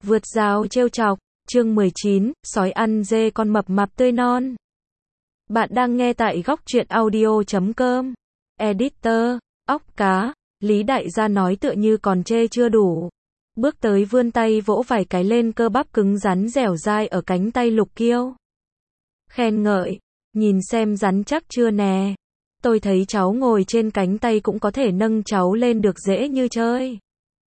Vượt rào trêu chọc, chương 19, sói ăn dê con mập mạp tươi non. Bạn đang nghe tại góc truyện audio.com. Editor, óc cá, Lý Đại Gia nói tựa như còn chê chưa đủ. Bước tới vươn tay vỗ vài cái lên cơ bắp cứng rắn dẻo dai ở cánh tay Lục Kiêu. Khen ngợi, nhìn xem rắn chắc chưa nè. Tôi thấy cháu ngồi trên cánh tay cũng có thể nâng cháu lên được dễ như chơi.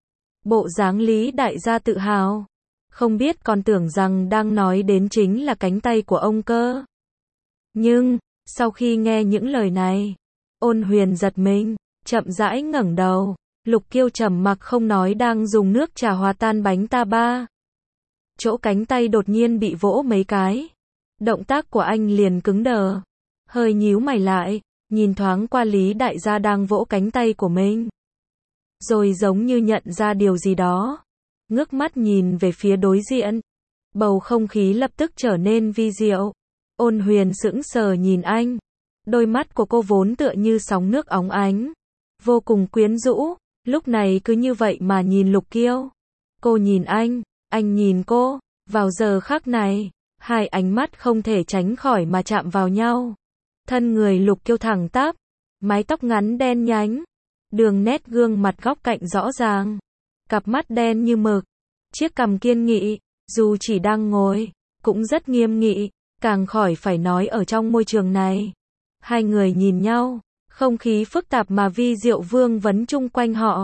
Bộ dáng Lý Đại Gia tự hào. Không biết còn tưởng rằng đang nói đến chính là cánh tay của ông cơ. Nhưng, sau khi nghe những lời này, Ôn Huyền giật mình, chậm rãi ngẩng đầu. Lục Kiêu trầm mặc không nói đang dùng nước trà hòa tan bánh ta ba. Chỗ cánh tay đột nhiên bị vỗ mấy cái. Động tác của anh liền cứng đờ. Hơi nhíu mày lại, nhìn thoáng qua Lý Đại Gia đang vỗ cánh tay của mình. Rồi giống như nhận ra điều gì đó. Ngước mắt nhìn về phía đối diện. Bầu không khí lập tức trở nên vi diệu. Ôn Huyền sững sờ nhìn anh. Đôi mắt của cô vốn tựa như sóng nước óng ánh. Vô cùng quyến rũ. Lúc này cứ như vậy mà nhìn Lục Kiêu. Cô nhìn anh nhìn cô. Vào giờ khắc này, hai ánh mắt không thể tránh khỏi mà chạm vào nhau. Thân người Lục Kiêu thẳng tắp. Mái tóc ngắn đen nhánh. Đường nét gương mặt góc cạnh rõ ràng. Cặp mắt đen như mực. Chiếc cằm kiên nghị, dù chỉ đang ngồi, cũng rất nghiêm nghị, càng khỏi phải nói ở trong môi trường này. Hai người nhìn nhau, không khí phức tạp mà vi diệu vương vấn chung quanh họ.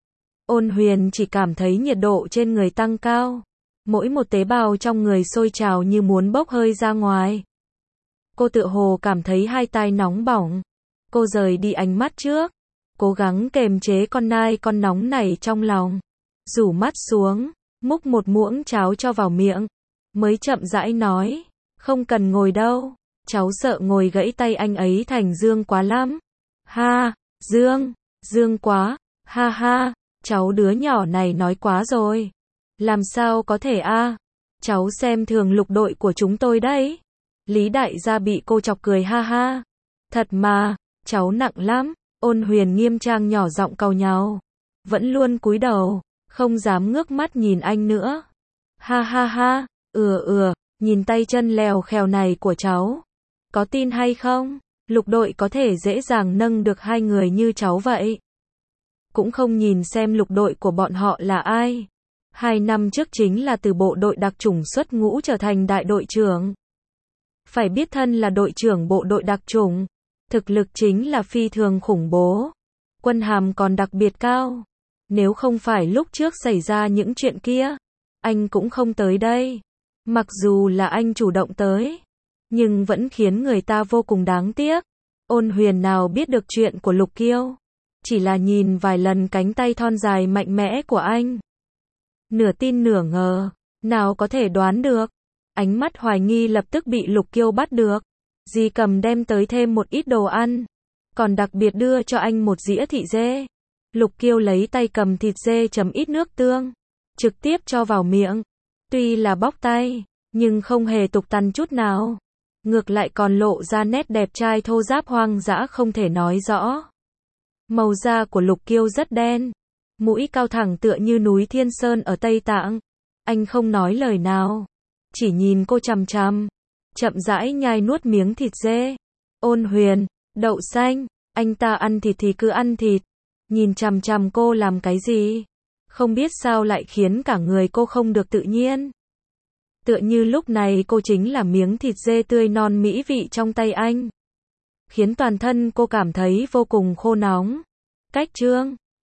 Ôn Huyền chỉ cảm thấy nhiệt độ trên người tăng cao. Mỗi một tế bào trong người sôi trào như muốn bốc hơi ra ngoài. Cô tựa hồ cảm thấy hai tai nóng bỏng. Cô rời đi ánh mắt trước. Cố gắng kềm chế con nóng này trong lòng. Rủ mắt xuống, múc một muỗng cháo cho vào miệng. Mới chậm rãi nói, không cần ngồi đâu. Cháu sợ ngồi gãy tay anh ấy thành dương quá lắm. Ha, dương quá, ha ha, cháu đứa nhỏ này nói quá rồi. Làm sao có thể a? Cháu xem thường Lục đội của chúng tôi đấy. Lý Đại Gia bị cô chọc cười ha ha. Thật mà, cháu nặng lắm. Ôn Huyền nghiêm trang nhỏ giọng cau nhàu. Vẫn luôn cúi đầu, không dám ngước mắt nhìn anh nữa. Ha ha ha, nhìn tay chân lèo khèo này của cháu. Có tin hay không? Lục đội có thể dễ dàng nâng được hai người như cháu vậy. Cũng không nhìn xem lục đội của bọn họ là ai. 2 năm trước chính là từ bộ đội đặc chủng xuất ngũ trở thành đại đội trưởng. Phải biết thân là đội trưởng bộ đội đặc chủng. Thực lực chính là phi thường khủng bố. Quân hàm còn đặc biệt cao. Nếu không phải lúc trước xảy ra những chuyện kia, anh cũng không tới đây. Mặc dù là anh chủ động tới, nhưng vẫn khiến người ta vô cùng đáng tiếc. Ôn Huyền nào biết được chuyện của Lục Kiêu. Chỉ là nhìn vài lần cánh tay thon dài mạnh mẽ của anh. Nửa tin nửa ngờ, nào có thể đoán được. Ánh mắt hoài nghi lập tức bị Lục Kiêu bắt được. Dì cầm đem tới thêm một ít đồ ăn. Còn đặc biệt đưa cho anh một dĩa thịt dê. Lục Kiêu lấy tay cầm thịt dê chấm ít nước tương. Trực tiếp cho vào miệng. Tuy là bóc tay, nhưng không hề tục tằn chút nào. Ngược lại còn lộ ra nét đẹp trai thô ráp hoang dã không thể nói rõ. Màu da của Lục Kiêu rất đen. Mũi cao thẳng tựa như núi Thiên Sơn ở Tây Tạng. Anh không nói lời nào. Chỉ nhìn cô chằm chằm. Chậm rãi nhai nuốt miếng thịt dê. Ôn Huyền, đậu xanh, anh ta ăn thịt thì cứ ăn thịt. Nhìn chằm chằm cô làm cái gì? Không biết sao lại khiến cả người cô không được tự nhiên. Tựa như lúc này cô chính là miếng thịt dê tươi non mỹ vị trong tay anh. Khiến toàn thân cô cảm thấy vô cùng khô nóng. Cách chương